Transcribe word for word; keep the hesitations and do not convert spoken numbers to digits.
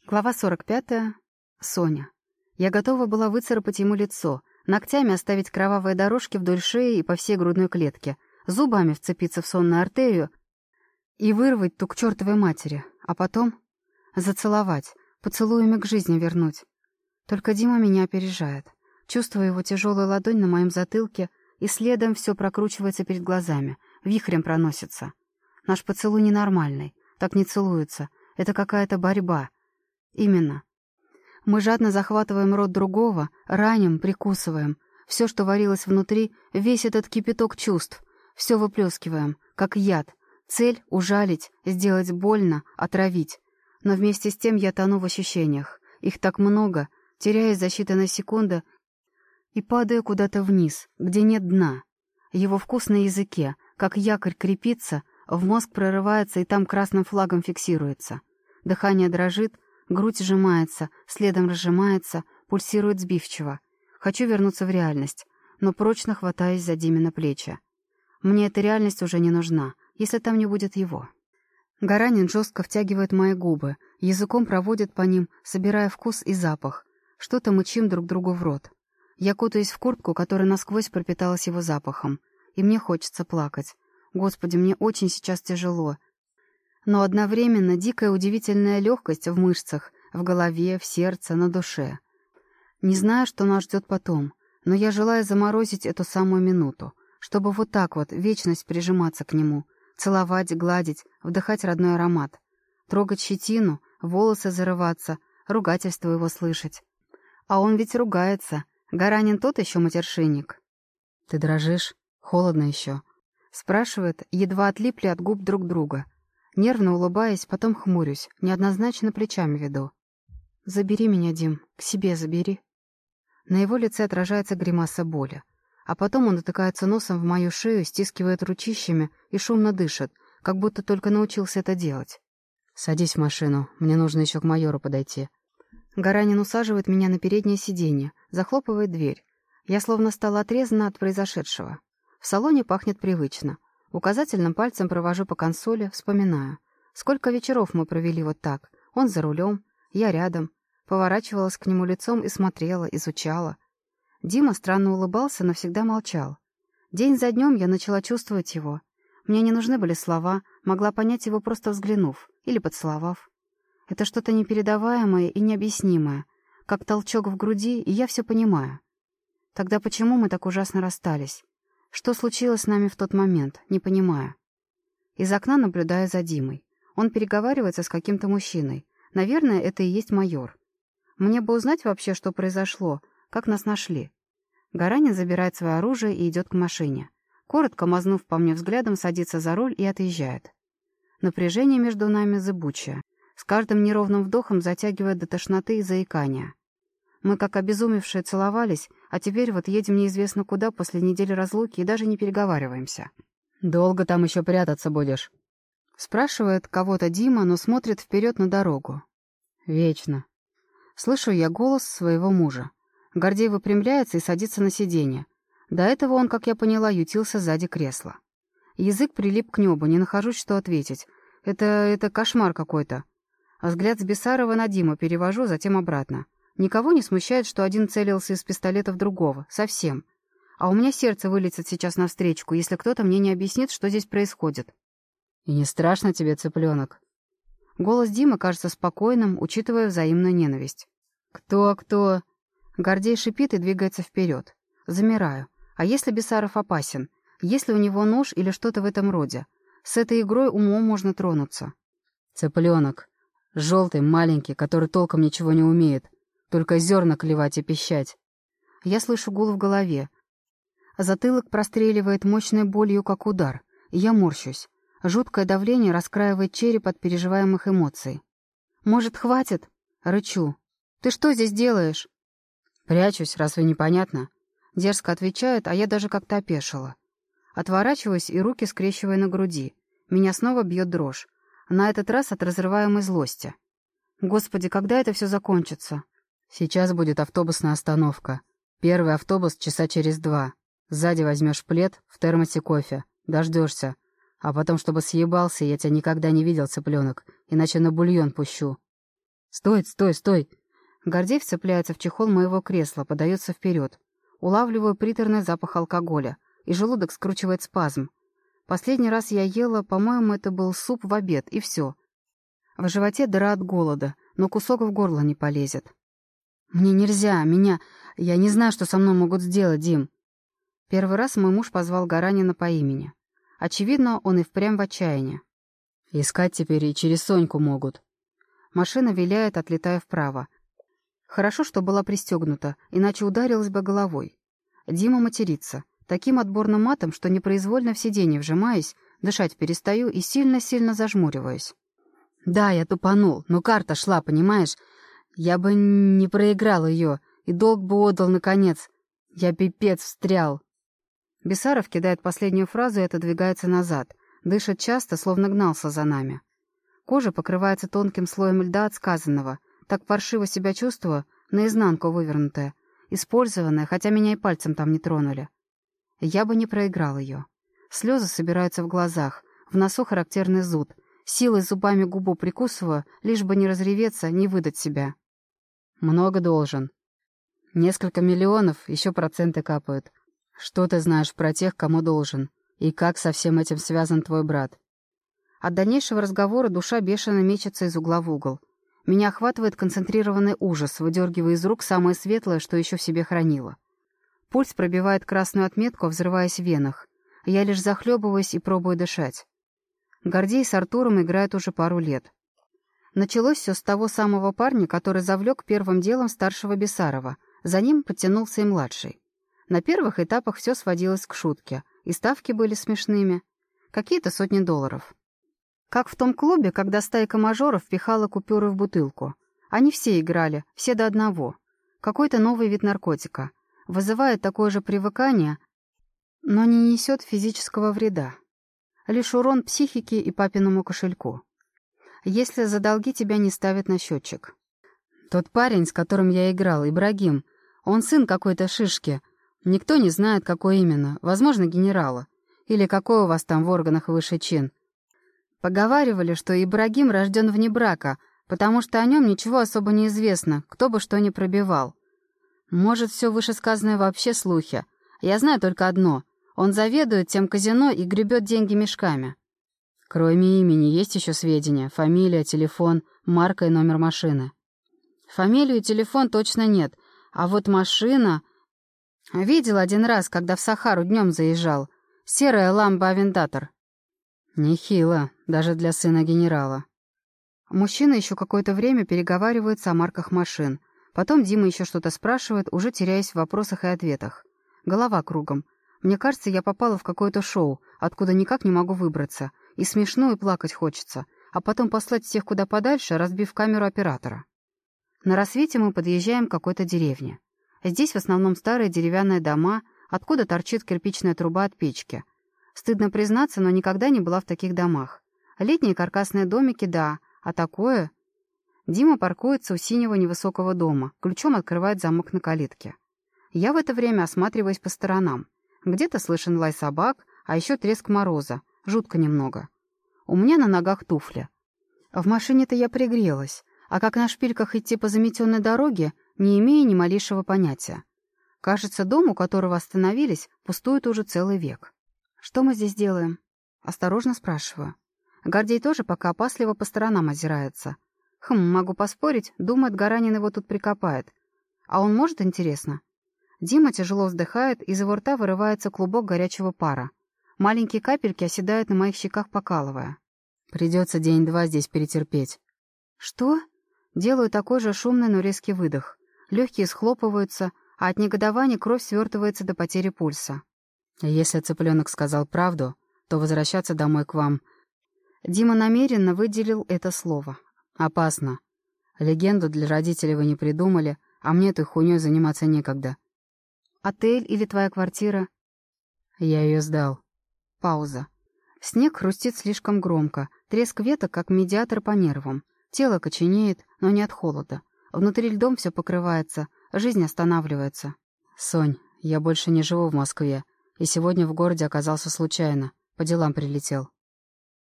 Глава сорок пятая. Соня. Я готова была выцарапать ему лицо, ногтями оставить кровавые дорожки вдоль шеи и по всей грудной клетке, зубами вцепиться в сонную артерию и вырвать ту к чертовой матери, а потом зацеловать, поцелуями к жизни вернуть. Только Дима меня опережает. Чувствую его тяжелую ладонь на моем затылке, и следом все прокручивается перед глазами, вихрем проносится. Наш поцелуй ненормальный, так не целуются, это какая-то борьба. Именно. Мы жадно захватываем рот другого, раним, прикусываем. Все, что варилось внутри, весь этот кипяток чувств, все выплескиваем, как яд. Цель — ужалить, сделать больно, отравить. Но вместе с тем я тону в ощущениях. Их так много, теряясь за считанные секунды и падаю куда-то вниз, где нет дна. Его вкус на языке, как якорь крепится, в мозг прорывается и там красным флагом фиксируется. Дыхание дрожит, грудь сжимается, следом разжимается, пульсирует сбивчиво. Хочу вернуться в реальность, но прочно хватаюсь за Димина плечи. Мне эта реальность уже не нужна, если там не будет его. Гаранин жестко втягивает мои губы, языком проводит по ним, собирая вкус и запах. Что-то мычим друг другу в рот. Я кутаюсь в куртку, которая насквозь пропиталась его запахом. И мне хочется плакать. Господи, мне очень сейчас тяжело. Но одновременно дикая удивительная легкость в мышцах, в голове, в сердце, на душе. Не знаю, что нас ждет потом, но я желаю заморозить эту самую минуту, чтобы вот так вот вечность прижиматься к нему, целовать, гладить, вдыхать родной аромат, трогать щетину, волосы зарываться, ругательство его слышать. А он ведь ругается. Гаранин тот еще матершинник. «Ты дрожишь? Холодно еще?» Спрашивает, едва отлипли от губ друг друга. Нервно улыбаясь, потом хмурюсь, неоднозначно плечами веду. «Забери меня, Дим, к себе забери». На его лице отражается гримаса боли. А потом он дотыкается носом в мою шею, стискивает ручищами и шумно дышит, как будто только научился это делать. «Садись в машину, мне нужно еще к майору подойти». Гаранин усаживает меня на переднее сиденье, захлопывает дверь. Я словно стала отрезана от произошедшего. В салоне пахнет привычно. Указательным пальцем провожу по консоли, вспоминаю. Сколько вечеров мы провели вот так. Он за рулем, я рядом. Поворачивалась к нему лицом и смотрела, изучала. Дима странно улыбался, но всегда молчал. День за днем я начала чувствовать его. Мне не нужны были слова, могла понять его, просто взглянув или поцеловав. Это что-то непередаваемое и необъяснимое, как толчок в груди, и я все понимаю. Тогда почему мы так ужасно расстались? Что случилось с нами в тот момент, не понимаю. Из окна наблюдаю за Димой. Он переговаривается с каким-то мужчиной. Наверное, это и есть майор. Мне бы узнать вообще, что произошло, как нас нашли. Гаранин забирает свое оружие и идет к машине. Коротко мазнув по мне взглядом, садится за руль и отъезжает. Напряжение между нами зыбучее. С каждым неровным вдохом затягивает до тошноты и заикания. Мы, как обезумевшие, целовались, а теперь вот едем неизвестно куда после недели разлуки и даже не переговариваемся. «Долго там еще прятаться будешь?» Спрашивает кого-то Дима, но смотрит вперед на дорогу. «Вечно». Слышу я голос своего мужа. Гордей выпрямляется и садится на сиденье. До этого он, как я поняла, ютился сзади кресла. Язык прилип к небу, не нахожусь, что ответить. Это... это кошмар какой-то. А взгляд с Бесарова на Диму перевожу, затем обратно. Никого не смущает, что один целился из пистолета в другого. Совсем. А у меня сердце вылетит сейчас навстречу, если кто-то мне не объяснит, что здесь происходит. «И не страшно тебе, цыпленок?» Голос Димы кажется спокойным, учитывая взаимную ненависть. «Кто, кто?» Гордей шипит и двигается вперед. Замираю. А если Бесаров опасен? Если у него нож или что-то в этом роде? С этой игрой умом можно тронуться. «Цыпленок. Желтый, маленький, который толком ничего не умеет. Только зерна клевать и пищать». Я слышу гул в голове. Затылок простреливает мощной болью, как удар. И я морщусь. Жуткое давление раскраивает череп от переживаемых эмоций. «Может, хватит?» — рычу. «Ты что здесь делаешь?» «Прячусь, разве непонятно?» Дерзко отвечает, а я даже как-то опешила. Отворачиваюсь и руки скрещиваю на груди. Меня снова бьет дрожь. На этот раз от разрываемой злости. Господи, когда это все закончится? Сейчас будет автобусная остановка. Первый автобус часа через два. Сзади возьмешь плед, в термосе кофе. Дождешься. А потом, чтобы съебался, я тебя никогда не видел, цыпленок, иначе на бульон пущу. «Стой, стой, стой!» Гордей вцепляется в чехол моего кресла, подается вперед. Улавливаю приторный запах алкоголя, и желудок скручивает спазм. Последний раз я ела, по-моему, это был суп в обед, и все. В животе дыра от голода, но кусок в горло не полезет. «Мне нельзя, меня... Я не знаю, что со мной могут сделать, Дим». Первый раз мой муж позвал Гаранина по имени. Очевидно, он и впрямь в отчаянии. «Искать теперь и через Соньку могут». Машина виляет, отлетая вправо. Хорошо, что была пристегнута, иначе ударилась бы головой. Дима матерится. Таким отборным матом, что непроизвольно в сиденье вжимаюсь, дышать перестаю и сильно-сильно зажмуриваюсь. «Да, я тупанул, но карта шла, понимаешь? Я бы не проиграл ее, и долг бы отдал, наконец. Я пипец встрял». Бесаров кидает последнюю фразу и отодвигается назад. Дышит часто, словно гнался за нами. Кожа покрывается тонким слоем льда от сказанного. Так паршиво себя чувствую, наизнанку вывернутая. Использованная, хотя меня и пальцем там не тронули. Я бы не проиграл ее. Слезы собираются в глазах, в носу характерный зуд. Силой зубами губу прикусываю, лишь бы не разреветься, не выдать себя. «Много должен. Несколько миллионов, еще проценты капают. Что ты знаешь про тех, кому должен? И как со всем этим связан твой брат?» От дальнейшего разговора душа бешено мечется из угла в угол. Меня охватывает концентрированный ужас, выдергивая из рук самое светлое, что еще в себе хранила. Пульс пробивает красную отметку, взрываясь в венах. Я лишь захлебываюсь и пробую дышать. Гордей с Артуром играет уже пару лет. Началось все с того самого парня, который завлек первым делом старшего Бесарова. За ним подтянулся и младший. На первых этапах все сводилось к шутке, и ставки были смешными. Какие-то сотни долларов. Как в том клубе, когда стайка мажоров пихала купюры в бутылку. Они все играли, все до одного. Какой-то новый вид наркотика. Вызывает такое же привыкание, но не несет физического вреда. Лишь урон психике и папиному кошельку. Если за долги тебя не ставят на счетчик. Тот парень, с которым я играл, Ибрагим, он сын какой-то шишки. Никто не знает, какой именно. Возможно, генерала. Или какой у вас там в органах высший чин. Поговаривали, что Ибрагим рожден вне брака, потому что о нем ничего особо не известно, кто бы что ни пробивал. Может, все вышесказанное вообще слухи. Я знаю только одно. Он заведует тем казино и гребет деньги мешками. Кроме имени есть еще сведения. Фамилия, телефон, марка и номер машины. Фамилию и телефон точно нет. А вот машина... Видел один раз, когда в Сахару днем заезжал. Серая ламба-авентатор. Нехило, даже для сына генерала. Мужчины еще какое-то время переговариваются о марках машин. Потом Дима еще что-то спрашивает, уже теряясь в вопросах и ответах. Голова кругом. Мне кажется, я попала в какое-то шоу, откуда никак не могу выбраться. И смешно, и плакать хочется. А потом послать всех куда подальше, разбив камеру оператора. На рассвете мы подъезжаем к какой-то деревне. Здесь в основном старые деревянные дома, откуда торчит кирпичная труба от печки. Стыдно признаться, но никогда не была в таких домах. Летние каркасные домики, да, а такое... Дима паркуется у синего невысокого дома, ключом открывает замок на калитке. Я в это время осматриваюсь по сторонам. Где-то слышен лай собак, а еще треск мороза, жутко немного. У меня на ногах туфли. В машине-то я пригрелась, а как на шпильках идти по заметенной дороге, не имея ни малейшего понятия. Кажется, дом, у которого остановились, пустует уже целый век. «Что мы здесь делаем?» Осторожно спрашиваю. Гордей тоже пока опасливо по сторонам озирается. Хм, могу поспорить, думает, Гаранин его тут прикопает. А он может, интересно? Дима тяжело вздыхает, из его рта вырывается клубок горячего пара. Маленькие капельки оседают на моих щеках, покалывая. Придется день-два здесь перетерпеть. Что? Делаю такой же шумный, но резкий выдох. Легкие схлопываются, а от негодования кровь свертывается до потери пульса. Если цыпленок сказал правду, то возвращаться домой к вам... Дима намеренно выделил это слово. Опасно. Легенду для родителей вы не придумали, а мне этой хуйней заниматься некогда. Отель или твоя квартира? Я ее сдал. Пауза. Снег хрустит слишком громко, треск веток, как медиатор по нервам. Тело коченеет, но не от холода. Внутри льдом все покрывается, жизнь останавливается. Сонь, я больше не живу в Москве, и сегодня в городе оказался случайно, по делам прилетел.